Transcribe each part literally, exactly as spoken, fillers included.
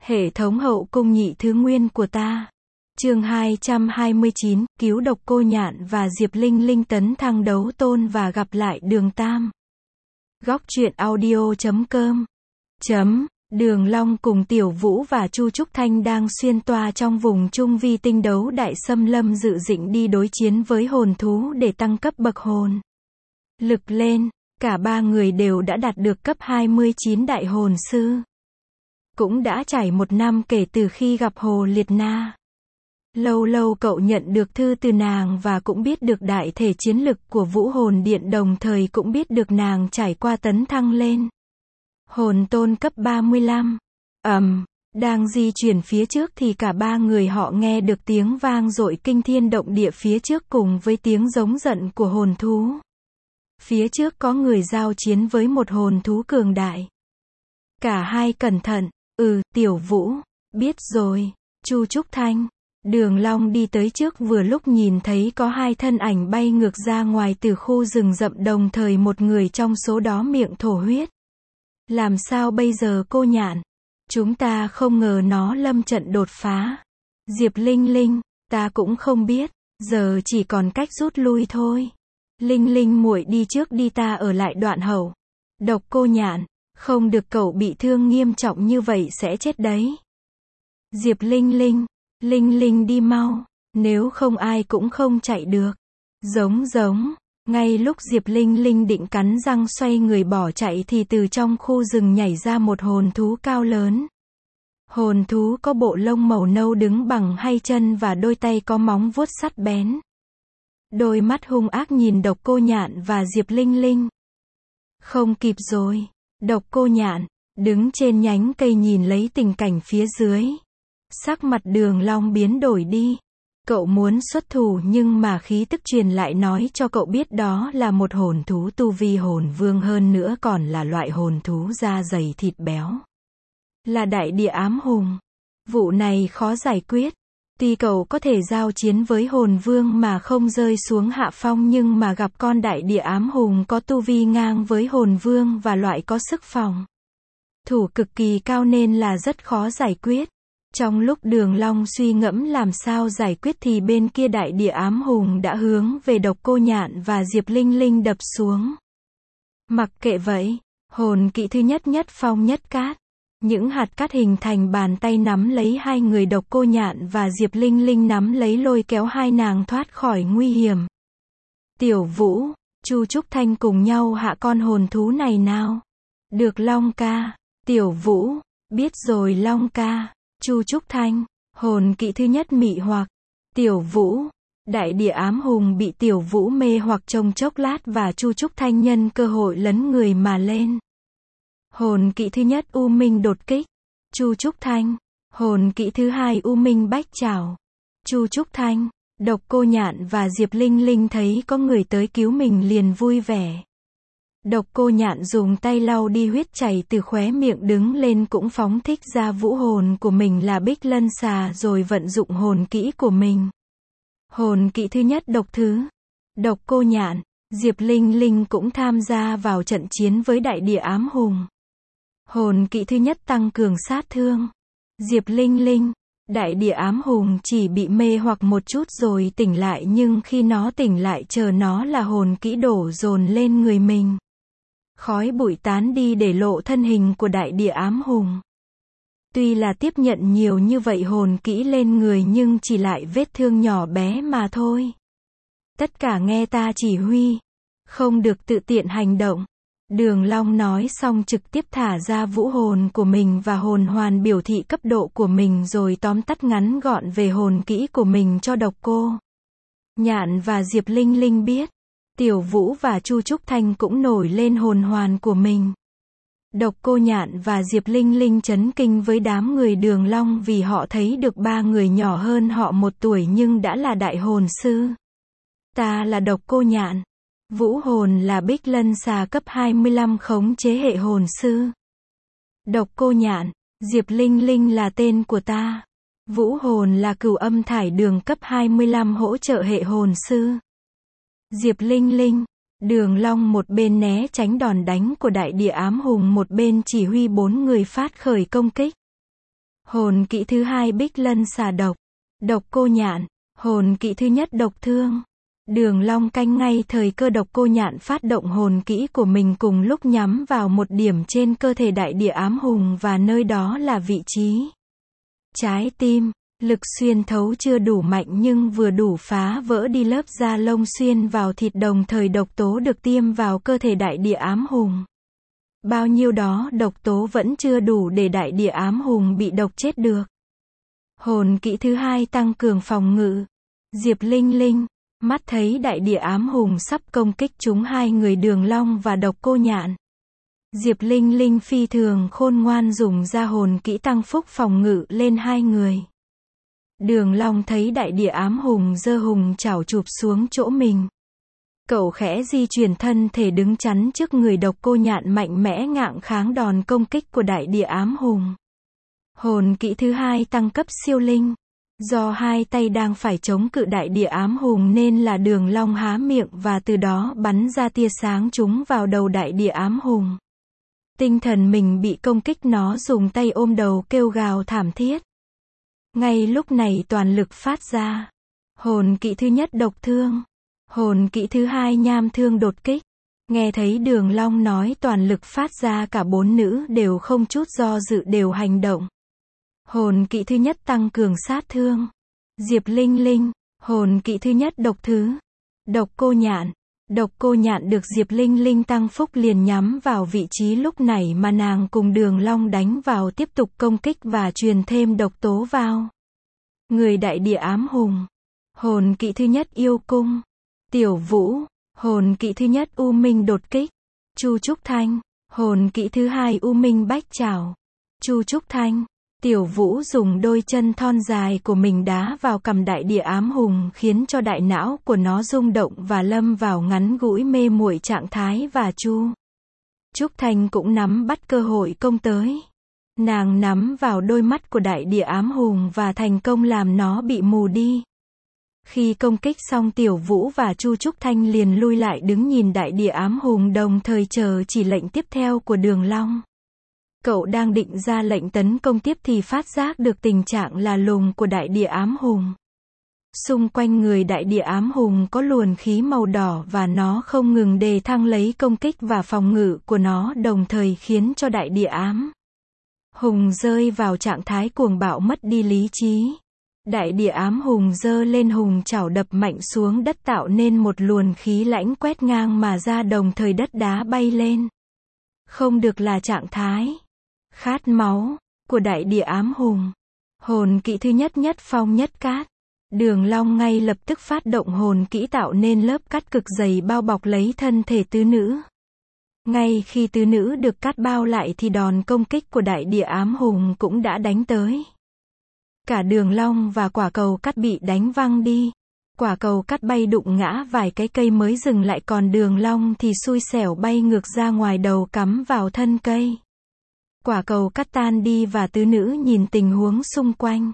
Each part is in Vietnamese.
Hệ thống hậu cung nhị thứ nguyên của ta. Chương hai trăm hai mươi chín, cứu độc cô nhạn và Diệp Linh Linh tấn thăng đấu tôn và gặp lại Đường Tam. Góc truyện audio chấm com. Chấm, Đường Long cùng Tiểu Vũ và Chu Trúc Thanh đang xuyên toa trong vùng trung vi tinh đấu đại xâm lâm dự định đi đối chiến với hồn thú để tăng cấp bậc hồn lực lên. Cả ba người đều đã đạt được cấp hai mươi chín đại hồn sư. Cũng đã trải một năm kể từ khi gặp Hồ Liệt Na. Lâu lâu cậu nhận được thư từ nàng và cũng biết được đại thể chiến lực của Vũ Hồn Điện, đồng thời cũng biết được nàng trải qua tấn thăng lên hồn tôn cấp ba mươi lăm. Ầm, um, đang di chuyển phía trước thì cả ba người họ nghe được tiếng vang dội kinh thiên động địa phía trước cùng với tiếng giống giận của hồn thú. Phía trước có người giao chiến với một hồn thú cường đại. Cả hai cẩn thận. Ừ, Tiểu Vũ, biết rồi. Chu Trúc Thanh. Đường Long đi tới trước vừa lúc nhìn thấy có hai thân ảnh bay ngược ra ngoài từ khu rừng rậm, đồng thời một người trong số đó miệng thổ huyết. Làm sao bây giờ cô nhạn? Chúng ta không ngờ nó lâm trận đột phá. Diệp Linh Linh, ta cũng không biết, giờ chỉ còn cách rút lui thôi. Linh Linh muội đi trước đi, ta ở lại đoạn hậu. Độc cô nhạn, không được, cậu bị thương nghiêm trọng như vậy sẽ chết đấy. Diệp Linh Linh, Linh Linh đi mau, nếu không ai cũng không chạy được. Giống giống, ngay lúc Diệp Linh Linh định cắn răng xoay người bỏ chạy thì từ trong khu rừng nhảy ra một hồn thú cao lớn. Hồn thú có bộ lông màu nâu đứng bằng hai chân và đôi tay có móng vuốt sắc bén. Đôi mắt hung ác nhìn độc cô nhạn và Diệp Linh Linh. Không kịp rồi. Độc cô nhạn đứng trên nhánh cây nhìn lấy tình cảnh phía dưới. Sắc mặt Đường Long biến đổi đi. Cậu muốn xuất thủ nhưng mà khí tức truyền lại nói cho cậu biết đó là một hồn thú tu vi hồn vương, hơn nữa còn là loại hồn thú da dày thịt béo. Là đại địa ám hùng. Vụ này khó giải quyết. Tuy cậu có thể giao chiến với hồn vương mà không rơi xuống hạ phong, nhưng mà gặp con đại địa ám hùng có tu vi ngang với hồn vương và loại có sức phòng thủ cực kỳ cao nên là rất khó giải quyết. Trong lúc Đường Long suy ngẫm làm sao giải quyết thì bên kia đại địa ám hùng đã hướng về độc cô nhạn và Diệp Linh Linh đập xuống. Mặc kệ vậy, hồn kỹ thứ nhất nhất phong nhất cát. Những hạt cát hình thành bàn tay nắm lấy hai người, độc cô nhạn và Diệp Linh Linh nắm lấy lôi kéo hai nàng thoát khỏi nguy hiểm. Tiểu Vũ, Chu Trúc Thanh cùng nhau hạ con hồn thú này nào. Được Long ca. Tiểu Vũ, biết rồi Long ca. Chu Trúc Thanh, hồn kỹ thứ nhất mị hoặc. Tiểu Vũ, đại địa ám hùng bị Tiểu Vũ mê hoặc trong chốc lát và Chu Trúc Thanh nhân cơ hội lấn người mà lên. Hồn kỹ thứ nhất U Minh đột kích. Chu Trúc Thanh, hồn kỹ thứ hai U Minh bách trảo. Chu Trúc Thanh, độc cô nhạn và Diệp Linh Linh thấy có người tới cứu mình liền vui vẻ. Độc cô nhạn dùng tay lau đi huyết chảy từ khóe miệng, đứng lên cũng phóng thích ra vũ hồn của mình là Bích Lân Xà rồi vận dụng hồn kỹ của mình. Hồn kỹ thứ nhất độc thứ. Độc cô nhạn, Diệp Linh Linh cũng tham gia vào trận chiến với đại địa ám hùng. Hồn kỹ thứ nhất tăng cường sát thương. Diệp Linh Linh, đại địa ám hùng chỉ bị mê hoặc một chút rồi tỉnh lại, nhưng khi nó tỉnh lại chờ nó là hồn kỹ đổ dồn lên người mình. Khói bụi tán đi để lộ thân hình của đại địa ám hùng. Tuy là tiếp nhận nhiều như vậy hồn kỹ lên người nhưng chỉ lại vết thương nhỏ bé mà thôi. Tất cả nghe ta chỉ huy. Không được tự tiện hành động. Đường Long nói xong trực tiếp thả ra vũ hồn của mình và hồn hoàn biểu thị cấp độ của mình rồi tóm tắt ngắn gọn về hồn kỹ của mình cho độc cô nhạn và Diệp Linh Linh biết. Tiểu Vũ và Chu Trúc Thanh cũng nổi lên hồn hoàn của mình. Độc cô nhạn và Diệp Linh Linh chấn kinh với đám người Đường Long vì họ thấy được ba người nhỏ hơn họ một tuổi nhưng đã là đại hồn sư. Ta là độc cô nhạn. Vũ hồn là Bích Lân Xà cấp hai mươi lăm khống chế hệ hồn sư. Độc cô nhạn, Diệp Linh Linh là tên của ta. Vũ hồn là Cửu Âm Thải Đường cấp hai mươi lăm hỗ trợ hệ hồn sư. Diệp Linh Linh, Đường Long một bên né tránh đòn đánh của đại địa ám hùng, một bên chỉ huy bốn người phát khởi công kích. Hồn kỹ thứ hai Bích Lân xà độc. Độc cô nhạn. Hồn kỹ thứ nhất Độc thương. Đường Long canh ngay thời cơ độc cô nhạn phát động hồn kỹ của mình cùng lúc nhắm vào một điểm trên cơ thể đại địa ám hùng và nơi đó là vị trí trái tim. Lực xuyên thấu chưa đủ mạnh nhưng vừa đủ phá vỡ đi lớp da lông xuyên vào thịt, đồng thời độc tố được tiêm vào cơ thể đại địa ám hùng. Bao nhiêu đó độc tố vẫn chưa đủ để đại địa ám hùng bị độc chết được. Hồn kỹ thứ hai tăng cường phòng ngự. Diệp Linh Linh. Mắt thấy đại địa ám hùng sắp công kích chúng hai người Đường Long và độc cô nhạn. Diệp Linh Linh phi thường khôn ngoan dùng ra hồn kỹ tăng phúc phòng ngự lên hai người. Đường Long thấy đại địa ám hùng giơ hùng chảo chụp xuống chỗ mình. Cậu khẽ di chuyển thân thể đứng chắn trước người độc cô nhạn, mạnh mẽ ngạng kháng đòn công kích của đại địa ám hùng. Hồn kỹ thứ hai tăng cấp siêu linh. Do hai tay đang phải chống cự đại địa ám hùng nên là Đường Long há miệng và từ đó bắn ra tia sáng trúng vào đầu đại địa ám hùng. Tinh thần mình bị công kích, nó dùng tay ôm đầu kêu gào thảm thiết. Ngay lúc này toàn lực phát ra. Hồn kỹ thứ nhất Độc thương. Hồn kỹ thứ hai Nham thương đột kích. Nghe thấy Đường Long nói toàn lực phát ra, cả bốn nữ đều không chút do dự đều hành động. Hồn kỹ thứ nhất tăng cường sát thương. Diệp Linh Linh. Hồn kỹ thứ nhất Độc thứ. Độc cô nhạn. Độc cô nhạn được Diệp Linh Linh tăng phúc liền nhắm vào vị trí lúc này mà nàng cùng Đường Long đánh vào, tiếp tục công kích và truyền thêm độc tố vào người đại địa ám hùng. Hồn kỹ thứ nhất Yêu cung. Tiểu Vũ. Hồn kỹ thứ nhất U Minh đột kích. Chu Trúc Thanh. Hồn kỹ thứ hai U Minh bách trảo. Chu Trúc Thanh. Tiểu Vũ dùng đôi chân thon dài của mình đá vào cằm đại địa ám hùng, khiến cho đại não của nó rung động và lâm vào ngắn ngủi mê muội trạng thái, và Chu Trúc Thanh cũng nắm bắt cơ hội công tới. Nàng nắm vào đôi mắt của đại địa ám hùng và thành công làm nó bị mù đi. Khi công kích xong, Tiểu Vũ và Chu Trúc Thanh liền lui lại đứng nhìn đại địa ám hùng, đồng thời chờ chỉ lệnh tiếp theo của Đường Long. Cậu đang định ra lệnh tấn công tiếp thì phát giác được tình trạng là lùng của đại địa ám hùng. Xung quanh người đại địa ám hùng có luồng khí màu đỏ và nó không ngừng đề thăng lấy công kích và phòng ngự của nó, đồng thời khiến cho đại địa ám hùng rơi vào trạng thái cuồng bạo, mất đi lý trí. Đại địa ám hùng giơ lên hùng chảo đập mạnh xuống đất, tạo nên một luồng khí lãnh quét ngang mà ra, đồng thời đất đá bay lên. Không được là trạng thái khát máu của đại địa ám hùng. Hồn kỹ thứ nhất Nhất phong nhất cát. Đường Long ngay lập tức phát động hồn kỹ tạo nên lớp cát cực dày bao bọc lấy thân thể tứ nữ. Ngay khi tứ nữ được cát bao lại thì đòn công kích của đại địa ám hùng cũng đã đánh tới. Cả Đường Long và quả cầu cát bị đánh văng đi. Quả cầu cát bay đụng ngã vài cái cây mới dừng lại, còn Đường Long thì xui xẻo bay ngược ra ngoài, đầu cắm vào thân cây. Quả cầu cát tan đi và tứ nữ nhìn tình huống xung quanh.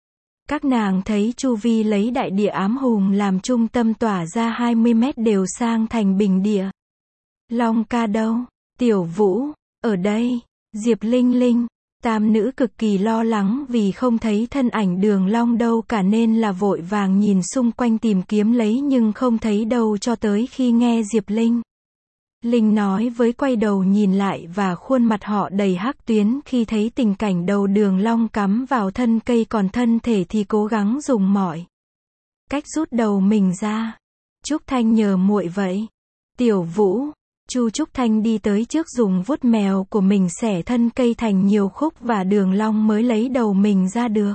Các nàng thấy chu vi lấy đại địa ám hùng làm trung tâm tỏa ra hai mươi mét đều sang thành bình địa. Long ca đâu? Tiểu Vũ, ở đây. Diệp Linh Linh. Tam nữ cực kỳ lo lắng vì không thấy thân ảnh Đường Long đâu cả nên là vội vàng nhìn xung quanh tìm kiếm lấy nhưng không thấy đâu, cho tới khi nghe Diệp Linh Linh nói với quay đầu nhìn lại và khuôn mặt họ đầy hắc tuyến khi thấy tình cảnh đầu Đường Long cắm vào thân cây, còn thân thể thì cố gắng dùng mọi cách rút đầu mình ra. Trúc Thanh nhờ muội vậy. Tiểu Vũ. Chu Trúc Thanh đi tới trước dùng vuốt mèo của mình xẻ thân cây thành nhiều khúc và Đường Long mới lấy đầu mình ra được.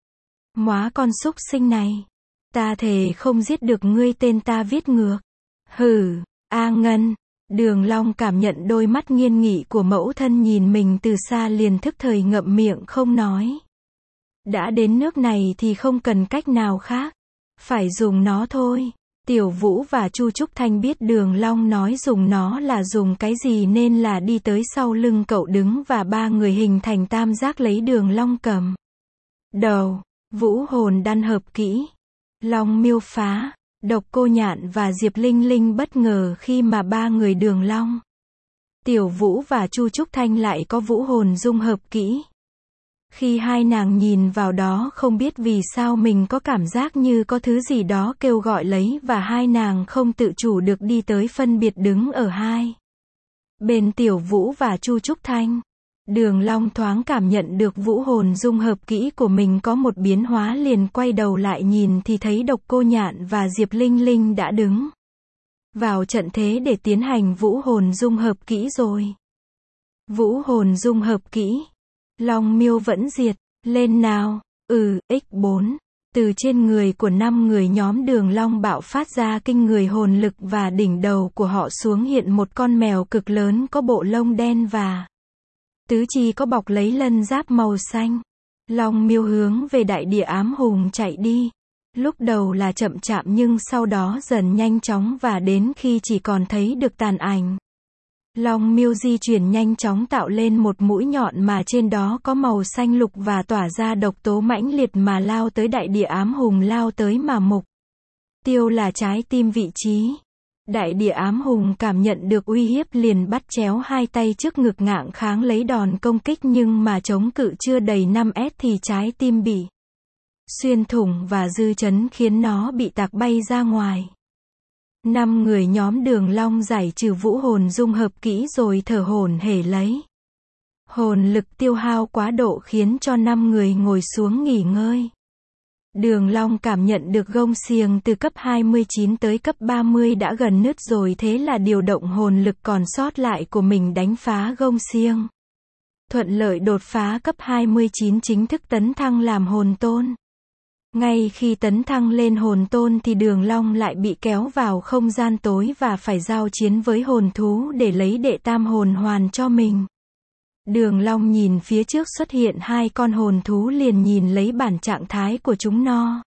Móa con súc sinh này. Ta thề không giết được ngươi, tên ta viết ngược. Hừ, A Ngân. Đường Long cảm nhận đôi mắt nghiên nghị của mẫu thân nhìn mình từ xa liền thức thời ngậm miệng không nói. Đã đến nước này thì không cần cách nào khác. Phải dùng nó thôi. Tiểu Vũ và Chu Trúc Thanh biết Đường Long nói dùng nó là dùng cái gì nên là đi tới sau lưng cậu đứng và ba người hình thành tam giác lấy Đường Long cầm đầu. Vũ hồn đan hợp kỹ. Long miêu phá. Độc cô nhạn và Diệp Linh Linh bất ngờ khi mà ba người Đường Long, Tiểu Vũ và Chu Trúc Thanh lại có vũ hồn dung hợp kỹ. Khi hai nàng nhìn vào đó không biết vì sao mình có cảm giác như có thứ gì đó kêu gọi lấy và hai nàng không tự chủ được đi tới phân biệt đứng ở hai bên Tiểu Vũ và Chu Trúc Thanh. Đường Long thoáng cảm nhận được vũ hồn dung hợp kỹ của mình có một biến hóa liền quay đầu lại nhìn thì thấy Độc Cô Nhạn và Diệp Linh Linh đã đứng vào trận thế để tiến hành vũ hồn dung hợp kỹ rồi. Vũ hồn dung hợp kỹ. Long miêu vẫn diệt, lên nào, ừ, nhân bốn. Từ trên người của năm người nhóm Đường Long bạo phát ra kinh người hồn lực và đỉnh đầu của họ xuống hiện một con mèo cực lớn có bộ lông đen và tứ chi có bọc lấy lân giáp màu xanh. Long miêu hướng về đại địa ám hùng chạy đi. Lúc đầu là chậm chạp nhưng sau đó dần nhanh chóng và đến khi chỉ còn thấy được tàn ảnh. Long miêu di chuyển nhanh chóng tạo lên một mũi nhọn mà trên đó có màu xanh lục và tỏa ra độc tố mãnh liệt mà lao tới đại địa ám hùng lao tới mà mục tiêu là trái tim vị trí. Đại địa ám hùng cảm nhận được uy hiếp liền bắt chéo hai tay trước ngực ngạng kháng lấy đòn công kích nhưng mà chống cự chưa đầy năm mét thì trái tim bị xuyên thủng và dư chấn khiến nó bị tạc bay ra ngoài. Năm người nhóm Đường Long giải trừ vũ hồn dung hợp kỹ rồi thở hổn hển lấy. Hồn lực tiêu hao quá độ khiến cho năm người ngồi xuống nghỉ ngơi. Đường Long cảm nhận được gông xiềng từ cấp hai mươi chín tới cấp ba mươi đã gần nứt rồi thế là điều động hồn lực còn sót lại của mình đánh phá gông xiềng. Thuận lợi đột phá cấp hai mươi chín chính thức tấn thăng làm hồn tôn. Ngay khi tấn thăng lên hồn tôn thì Đường Long lại bị kéo vào không gian tối và phải giao chiến với hồn thú để lấy đệ tam hồn hoàn cho mình. Đường Long nhìn phía trước xuất hiện hai con hồn thú liền nhìn lấy bản trạng thái của chúng nó.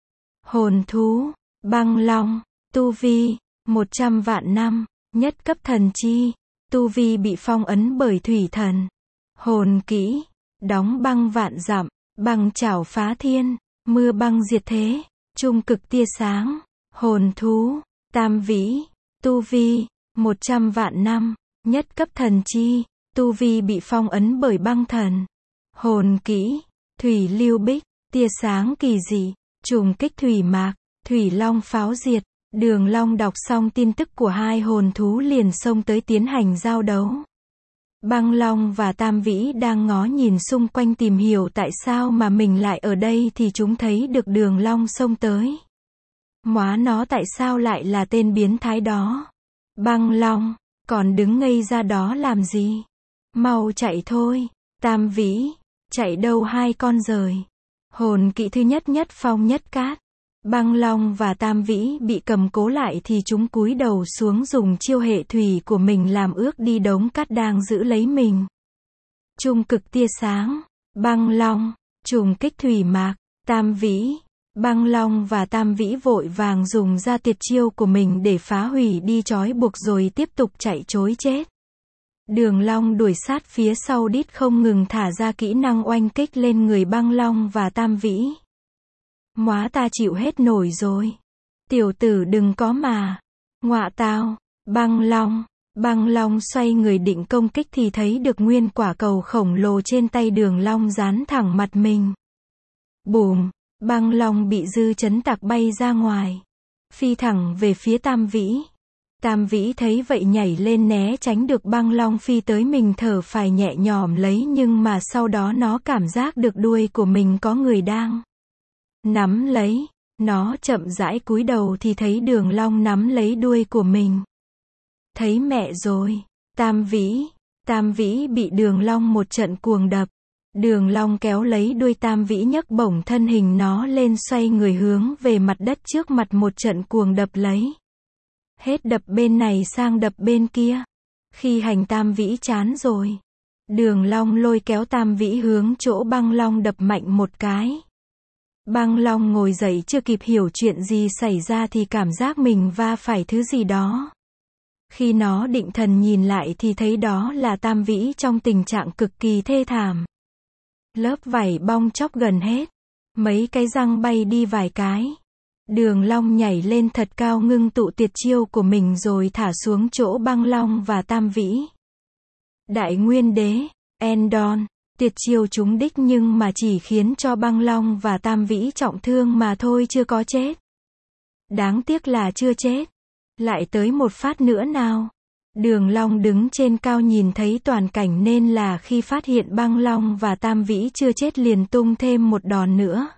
Hồn thú, băng long, tu vi, một trăm vạn năm, nhất cấp thần chi, tu vi bị phong ấn bởi thủy thần. Hồn kỹ, đóng băng vạn dặm, băng chảo phá thiên, mưa băng diệt thế, trung cực tia sáng. Hồn thú, tam vĩ, tu vi, một trăm vạn năm, nhất cấp thần chi, tu vi bị phong ấn bởi băng thần. Hồn kỹ, thủy lưu bích, tia sáng kỳ dị, trùng kích thủy mạc, thủy long pháo diệt. Đường Long đọc xong tin tức của hai hồn thú liền xông tới tiến hành giao đấu. Băng long và tam vĩ đang ngó nhìn xung quanh tìm hiểu tại sao mà mình lại ở đây thì chúng thấy được Đường Long xông tới. Móa nó tại sao lại là tên biến thái đó. Băng long, còn đứng ngây ra đó làm gì? Mau chạy thôi. Tam vĩ, chạy đâu hai con rời. Hồn kỹ thứ nhất nhất phong nhất cát. Băng long và tam vĩ bị cầm cố lại thì chúng cúi đầu xuống dùng chiêu hệ thủy của mình làm ước đi đống cát đang giữ lấy mình. Trung cực tia sáng, băng long, trùng kích thủy mạc, tam vĩ. Băng long và tam vĩ vội vàng dùng ra tuyệt chiêu của mình để phá hủy đi trói buộc rồi tiếp tục chạy trối chết. Đường Long đuổi sát phía sau đít không ngừng thả ra kỹ năng oanh kích lên người băng long và tam vĩ. Móa ta chịu hết nổi rồi. Tiểu tử đừng có mà. Ngọa tao. Băng long. Băng long xoay người định công kích thì thấy được nguyên quả cầu khổng lồ trên tay Đường Long dán thẳng mặt mình. Bùm. Băng long bị dư chấn tạc bay ra ngoài. Phi thẳng về phía tam vĩ. Tam vĩ thấy vậy nhảy lên né tránh được băng long phi tới mình thở phải nhẹ nhõm lấy nhưng mà sau đó nó cảm giác được đuôi của mình có người đang nắm lấy. Nó chậm rãi cúi đầu thì thấy Đường Long nắm lấy đuôi của mình. Thấy mẹ rồi. Tam vĩ. Tam vĩ bị Đường Long một trận cuồng đập. Đường Long kéo lấy đuôi tam vĩ nhấc bổng thân hình nó lên xoay người hướng về mặt đất trước mặt một trận cuồng đập lấy. Hết đập bên này sang đập bên kia. Khi hành tam vĩ chán rồi. Đường Long lôi kéo tam vĩ hướng chỗ băng long đập mạnh một cái. Băng long ngồi dậy chưa kịp hiểu chuyện gì xảy ra thì cảm giác mình va phải thứ gì đó. Khi nó định thần nhìn lại thì thấy đó là tam vĩ trong tình trạng cực kỳ thê thảm. Lớp vảy bong chóc gần hết. Mấy cái răng bay đi vài cái. Đường Long nhảy lên thật cao ngưng tụ tuyệt chiêu của mình rồi thả xuống chỗ băng long và tam vĩ. Đại Nguyên Đế, Endon, Tuyệt chiêu trúng đích nhưng mà chỉ khiến cho Băng Long và Tam Vĩ trọng thương mà thôi, chưa có chết. Đáng tiếc là chưa chết. Lại tới một phát nữa nào. Đường Long đứng trên cao nhìn thấy toàn cảnh nên là khi phát hiện Băng Long và Tam Vĩ chưa chết liền tung thêm một đòn nữa.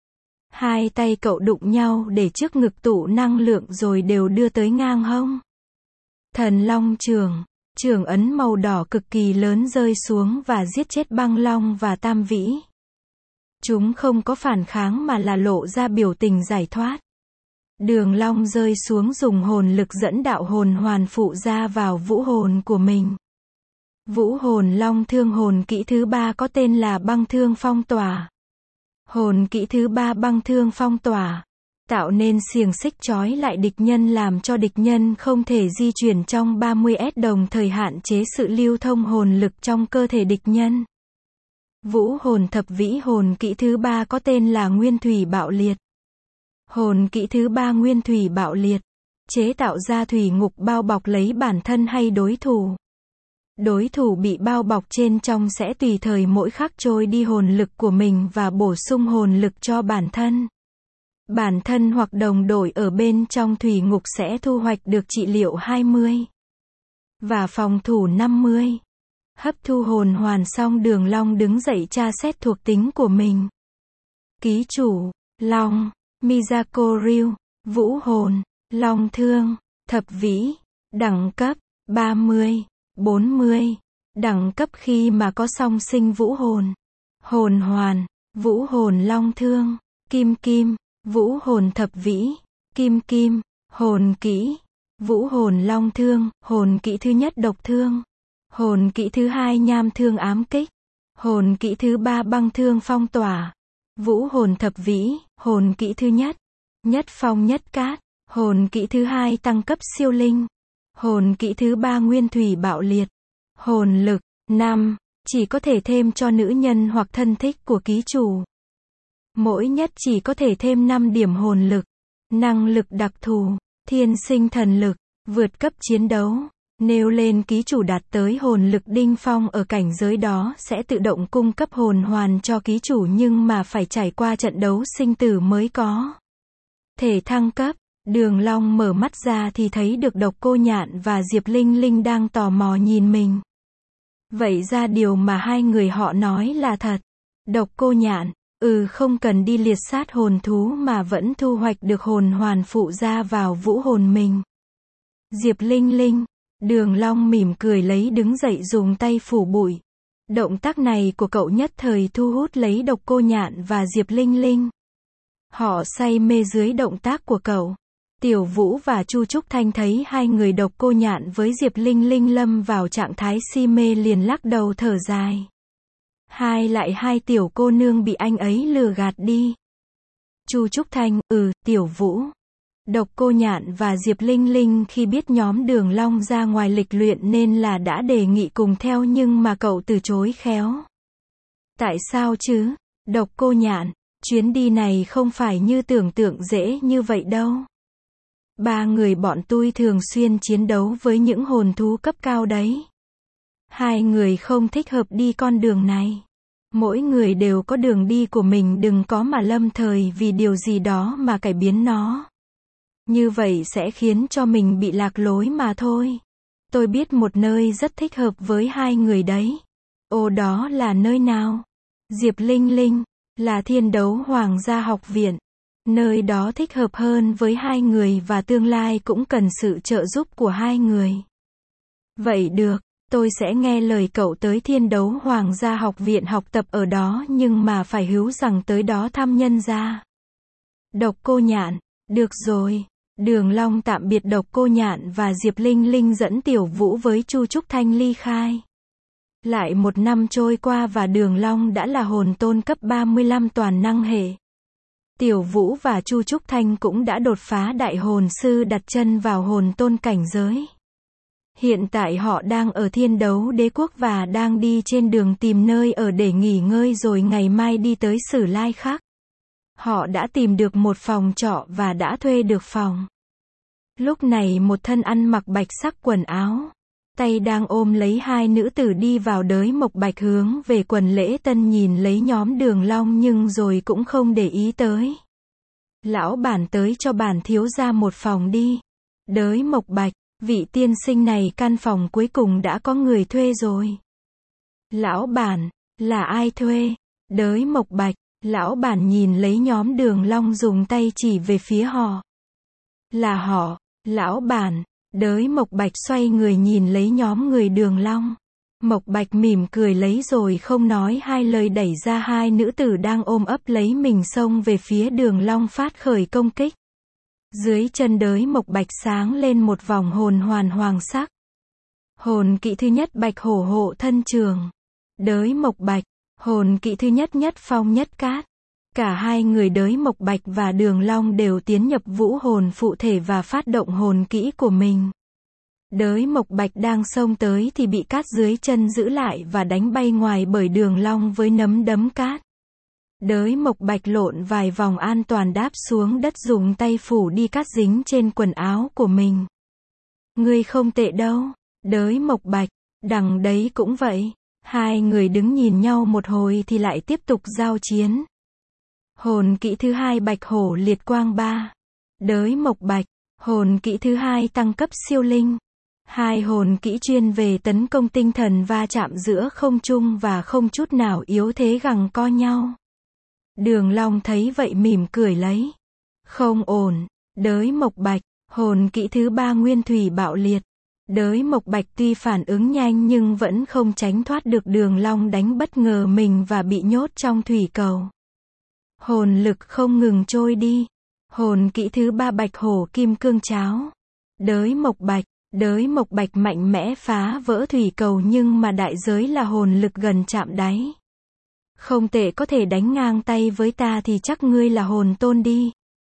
Hai tay cậu đụng nhau để trước ngực tụ năng lượng rồi đều đưa tới ngang hông. Thần Long Trường, trường ấn màu đỏ cực kỳ lớn rơi xuống và giết chết Băng Long và Tam Vĩ. Chúng không có phản kháng mà là lộ ra biểu tình giải thoát. Đường Long rơi xuống dùng hồn lực dẫn đạo hồn hoàn phụ ra vào vũ hồn của mình. Vũ hồn Long Thương hồn kỹ thứ ba có tên là Băng Thương Phong Tỏa. Hồn kỹ thứ ba Băng Thương Phong Tỏa, tạo nên xiềng xích trói lại địch nhân làm cho địch nhân không thể di chuyển trong ba mươi s đồng thời hạn chế sự lưu thông hồn lực trong cơ thể địch nhân. Vũ hồn thập vĩ hồn kỹ thứ ba có tên là Nguyên Thủy Bạo Liệt. Hồn kỹ thứ ba Nguyên Thủy Bạo Liệt, chế tạo ra thủy ngục bao bọc lấy bản thân hay đối thủ. Đối thủ bị bao bọc trên trong sẽ tùy thời mỗi khắc trôi đi hồn lực của mình và bổ sung hồn lực cho bản thân. Bản thân hoặc đồng đội ở bên trong thủy ngục sẽ thu hoạch được trị liệu hai mươi và phòng thủ năm mươi. Hấp thu hồn hoàn xong Đường Long đứng dậy tra xét thuộc tính của mình. Ký chủ, Long, Miyako Ryu, Vũ hồn, Long Thương, Thập Vĩ, đẳng cấp, ba mươi, bốn mươi, đẳng cấp khi mà có song sinh vũ hồn. Hồn hoàn, Vũ hồn Long Thương, Kim Kim, Vũ hồn Thập Vĩ, Kim Kim, hồn kỹ, Vũ hồn Long Thương, hồn kỹ thứ nhất Độc Thương, hồn kỹ thứ hai Nham Thương Ám Kích, hồn kỹ thứ ba Băng Thương Phong Tỏa, Vũ hồn Thập Vĩ, hồn kỹ thứ nhất, Nhất Phong Nhất Cát, hồn kỹ thứ hai Tăng cấp siêu linh, hồn kỹ thứ ba Nguyên Thủy Bạo Liệt, hồn lực, năm, chỉ có thể thêm cho nữ nhân hoặc thân thích của ký chủ. Mỗi nhất chỉ có thể thêm năm điểm hồn lực, năng lực đặc thù, thiên sinh thần lực, vượt cấp chiến đấu. Nêu lên ký chủ đạt tới hồn lực đỉnh phong ở cảnh giới đó sẽ tự động cung cấp hồn hoàn cho ký chủ nhưng mà phải trải qua trận đấu sinh tử mới có thể thăng cấp. Đường Long mở mắt ra thì thấy được Độc Cô Nhạn và Diệp Linh Linh đang tò mò nhìn mình. Vậy ra điều mà hai người họ nói là thật. Độc Cô Nhạn, ừ không cần đi liệt sát hồn thú mà vẫn thu hoạch được hồn hoàn phụ ra vào vũ hồn mình. Diệp Linh Linh, Đường Long mỉm cười lấy đứng dậy dùng tay phủ bụi. Động tác này của cậu nhất thời thu hút lấy Độc Cô Nhạn và Diệp Linh Linh. Họ say mê dưới động tác của cậu. Tiểu Vũ và Chu Trúc Thanh thấy hai người Độc Cô Nhạn với Diệp Linh Linh lâm vào trạng thái si mê liền lắc đầu thở dài. Hai lại hai tiểu cô nương bị anh ấy lừa gạt đi. Chu Trúc Thanh, ừ, Tiểu Vũ. Độc Cô Nhạn và Diệp Linh Linh khi biết nhóm Đường Long ra ngoài lịch luyện nên là đã đề nghị cùng theo nhưng mà cậu từ chối khéo. Tại sao chứ? Độc Cô Nhạn, chuyến đi này không phải như tưởng tượng dễ như vậy đâu. Ba người bọn tôi thường xuyên chiến đấu với những hồn thú cấp cao đấy. Hai người không thích hợp đi con đường này. Mỗi người đều có đường đi của mình, đừng có mà lâm thời vì điều gì đó mà cải biến nó. Như vậy sẽ khiến cho mình bị lạc lối mà thôi. Tôi biết một nơi rất thích hợp với hai người đấy. Ồ, đó là nơi nào? Diệp Linh Linh, là Thiên Đấu Hoàng gia học viện. Nơi đó thích hợp hơn với hai người và tương lai cũng cần sự trợ giúp của hai người. Vậy được, tôi sẽ nghe lời cậu tới Thiên Đấu Hoàng gia học viện học tập ở đó nhưng mà phải hứa rằng tới đó thăm nhân gia. Độc Cô Nhạn, được rồi. Đường Long tạm biệt Độc Cô Nhạn và Diệp Linh Linh dẫn Tiểu Vũ với Chu Trúc Thanh ly khai. Lại một năm trôi qua và Đường Long đã là hồn tôn cấp ba mươi lăm toàn năng hệ. Tiểu Vũ và Chu Trúc Thanh cũng đã đột phá đại hồn sư đặt chân vào hồn tôn cảnh giới. Hiện tại họ đang ở Thiên Đấu Đế quốc và đang đi trên đường tìm nơi ở để nghỉ ngơi rồi ngày mai đi tới Sử Lai Khắc. Họ đã tìm được một phòng trọ và đã thuê được phòng. Lúc này một thân ăn mặc bạch sắc quần áo, tay đang ôm lấy hai nữ tử đi vào Đới Mộc Bạch hướng về quần lễ tân nhìn lấy nhóm Đường Long nhưng rồi cũng không để ý tới. Lão bản tới cho bản thiếu gia một phòng đi. Đới Mộc Bạch, vị tiên sinh này căn phòng cuối cùng đã có người thuê rồi. Lão bản, là ai thuê? Đới Mộc Bạch, lão bản nhìn lấy nhóm Đường Long dùng tay chỉ về phía họ. Là họ, lão bản. Đới Mộc Bạch xoay người nhìn lấy nhóm người Đường Long. Mộc Bạch mỉm cười lấy rồi không nói hai lời đẩy ra hai nữ tử đang ôm ấp lấy mình xông về phía Đường Long phát khởi công kích. Dưới chân Đới Mộc Bạch sáng lên một vòng hồn hoàn hoàng sắc. Hồn kỵ thứ nhất Bạch Hổ hộ thân trường. Đới Mộc Bạch, hồn kỵ thứ nhất Nhất Phong Nhất Cát. Cả hai người Đới Mộc Bạch và Đường Long đều tiến nhập vũ hồn phụ thể và phát động hồn kỹ của mình. Đới Mộc Bạch đang xông tới thì bị cát dưới chân giữ lại và đánh bay ngoài bởi Đường Long với nắm đấm cát. Đới Mộc Bạch lộn vài vòng an toàn đáp xuống đất dùng tay phủ đi cát dính trên quần áo của mình. Ngươi không tệ đâu. Đới Mộc Bạch, đằng đấy cũng vậy. Hai người đứng nhìn nhau một hồi thì lại tiếp tục giao chiến. Hồn kỹ thứ hai Bạch Hổ Liệt Quang ba. Đới Mộc Bạch, hồn kỹ thứ hai tăng cấp siêu linh. Hai hồn kỹ chuyên về tấn công tinh thần va chạm giữa không trung và không chút nào yếu thế gằng co nhau. Đường Long thấy vậy mỉm cười lấy. Không ổn. Đới Mộc Bạch, hồn kỹ thứ ba Nguyên Thủy Bạo Liệt. Đới Mộc Bạch tuy phản ứng nhanh nhưng vẫn không tránh thoát được Đường Long đánh bất ngờ mình và bị nhốt trong thủy cầu. Hồn lực không ngừng trôi đi. Hồn kỹ thứ ba Bạch Hổ Kim Cương Cháo. Đới Mộc Bạch, Đới Mộc Bạch mạnh mẽ phá vỡ thủy cầu nhưng mà đại giới là hồn lực gần chạm đáy. Không tệ, có thể đánh ngang tay với ta thì chắc ngươi là hồn tôn đi.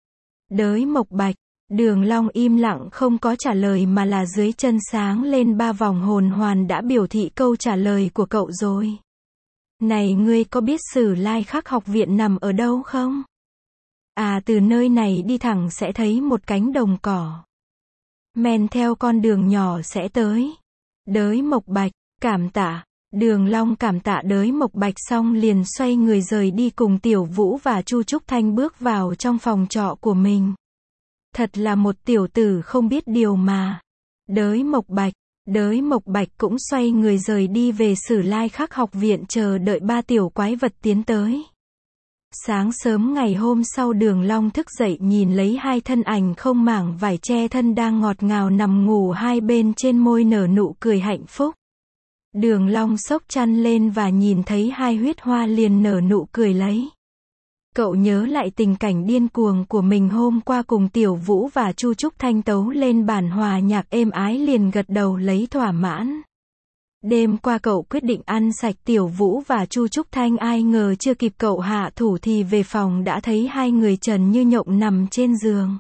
Đới Mộc Bạch, Đường Long im lặng không có trả lời mà là dưới chân sáng lên ba vòng hồn hoàn đã biểu thị câu trả lời của cậu rồi. Này, ngươi có biết Sử Lai Khắc học viện nằm ở đâu không? À, từ nơi này đi thẳng sẽ thấy một cánh đồng cỏ. Men theo con đường nhỏ sẽ tới. Đới Mộc Bạch, cảm tạ. Đường Long cảm tạ Đới Mộc Bạch xong liền xoay người rời đi cùng Tiểu Vũ và Chu Trúc Thanh bước vào trong phòng trọ của mình. Thật là một tiểu tử không biết điều mà. Đới Mộc Bạch, Đới Mộc Bạch cũng xoay người rời đi về Sử Lai Khắc học viện chờ đợi ba tiểu quái vật tiến tới. Sáng sớm ngày hôm sau Đường Long thức dậy nhìn lấy hai thân ảnh không mảng vải che thân đang ngọt ngào nằm ngủ hai bên trên môi nở nụ cười hạnh phúc. Đường Long xốc chăn lên và nhìn thấy hai huyết hoa liền nở nụ cười lấy. Cậu nhớ lại tình cảnh điên cuồng của mình hôm qua cùng Tiểu Vũ và Chu Trúc Thanh tấu lên bản hòa nhạc êm ái liền gật đầu lấy thỏa mãn. Đêm qua cậu quyết định ăn sạch Tiểu Vũ và Chu Trúc Thanh, ai ngờ chưa kịp cậu hạ thủ thì về phòng đã thấy hai người trần như nhộng nằm trên giường.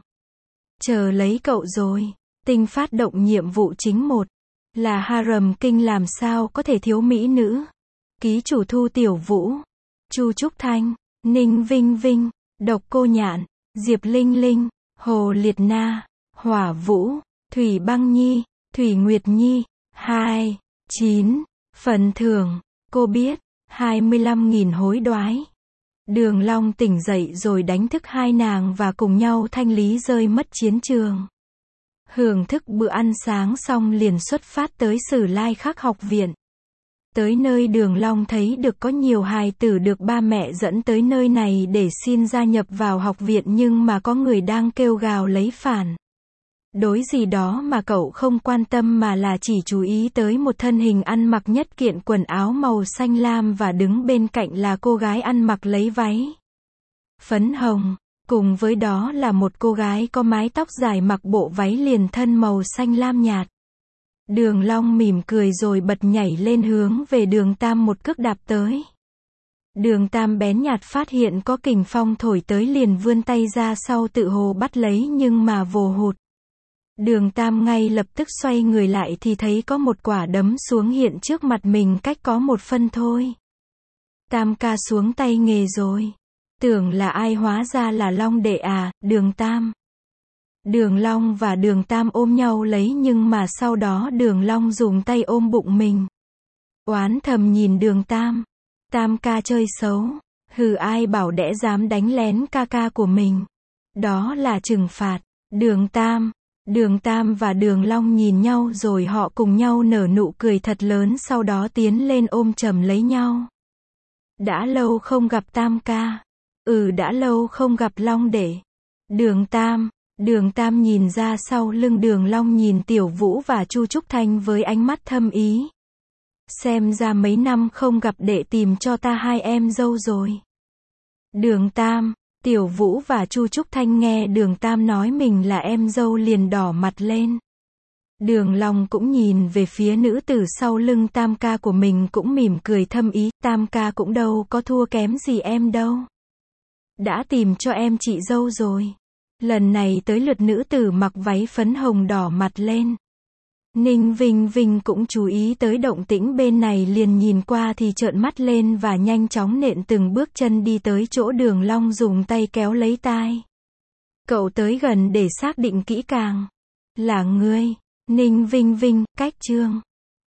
Chờ lấy cậu rồi. Tinh phát động nhiệm vụ chính một. Là harem kinh làm sao có thể thiếu mỹ nữ. Ký chủ Thu Tiểu Vũ, Chu Trúc Thanh, Ninh Vinh Vinh, Độc Cô Nhạn, Diệp Linh Linh, Hồ Liệt Na, Hỏa Vũ, Thủy Băng Nhi, Thủy Nguyệt Nhi. Hai, chín. Phần thưởng, cô biết, hai mươi lăm nghìn hối đoái. Đường Long tỉnh dậy rồi đánh thức hai nàng và cùng nhau thanh lý rơi mất chiến trường. Hưởng thức bữa ăn sáng xong liền xuất phát tới Sử Lai Khắc học viện. Tới nơi Đường Long thấy được có nhiều hài tử được ba mẹ dẫn tới nơi này để xin gia nhập vào học viện nhưng mà có người đang kêu gào lấy phản đối gì đó mà cậu không quan tâm mà là chỉ chú ý tới một thân hình ăn mặc nhất kiện quần áo màu xanh lam và đứng bên cạnh là cô gái ăn mặc lấy váy phấn hồng. Cùng với đó là một cô gái có mái tóc dài mặc bộ váy liền thân màu xanh lam nhạt. Đường Long mỉm cười rồi bật nhảy lên hướng về Đường Tam một cước đạp tới. Đường Tam bén nhạt phát hiện có kình phong thổi tới liền vươn tay ra sau tự hồ bắt lấy nhưng mà vồ hụt. Đường Tam ngay lập tức xoay người lại thì thấy có một quả đấm xuống hiện trước mặt mình cách có một phân thôi. Tam ca xuống tay nghề rồi. Tưởng là ai hóa ra là Long đệ à, Đường Tam. Đường Long và Đường Tam ôm nhau lấy nhưng mà sau đó Đường Long dùng tay ôm bụng mình. Oán thầm nhìn Đường Tam. Tam ca chơi xấu. Hừ, ai bảo đẽ dám đánh lén ca ca của mình. Đó là trừng phạt. Đường Tam. Đường Tam và Đường Long nhìn nhau rồi họ cùng nhau nở nụ cười thật lớn, sau đó tiến lên ôm chầm lấy nhau. Đã lâu không gặp Tam ca. Ừ, đã lâu không gặp Long đệ. Đường Tam. Đường Tam nhìn ra sau lưng Đường Long, nhìn Tiểu Vũ và Chu Trúc Thanh với ánh mắt thâm ý. Xem ra mấy năm không gặp đệ tìm cho ta hai em dâu rồi. Đường Tam. Tiểu Vũ và Chu Trúc Thanh nghe Đường Tam nói mình là em dâu liền đỏ mặt lên. Đường Long cũng nhìn về phía nữ tử sau lưng Tam ca của mình, cũng mỉm cười thâm ý, Tam ca cũng đâu có thua kém gì em đâu. Đã tìm cho em chị dâu rồi. Lần này tới lượt nữ tử mặc váy phấn hồng đỏ mặt lên. Ninh Vinh Vinh cũng chú ý tới động tĩnh bên này, liền nhìn qua thì trợn mắt lên và nhanh chóng nện từng bước chân đi tới chỗ Đường Long, dùng tay kéo lấy tai. Cậu tới gần để xác định kỹ càng. Là ngươi. Ninh Vinh Vinh, cách chương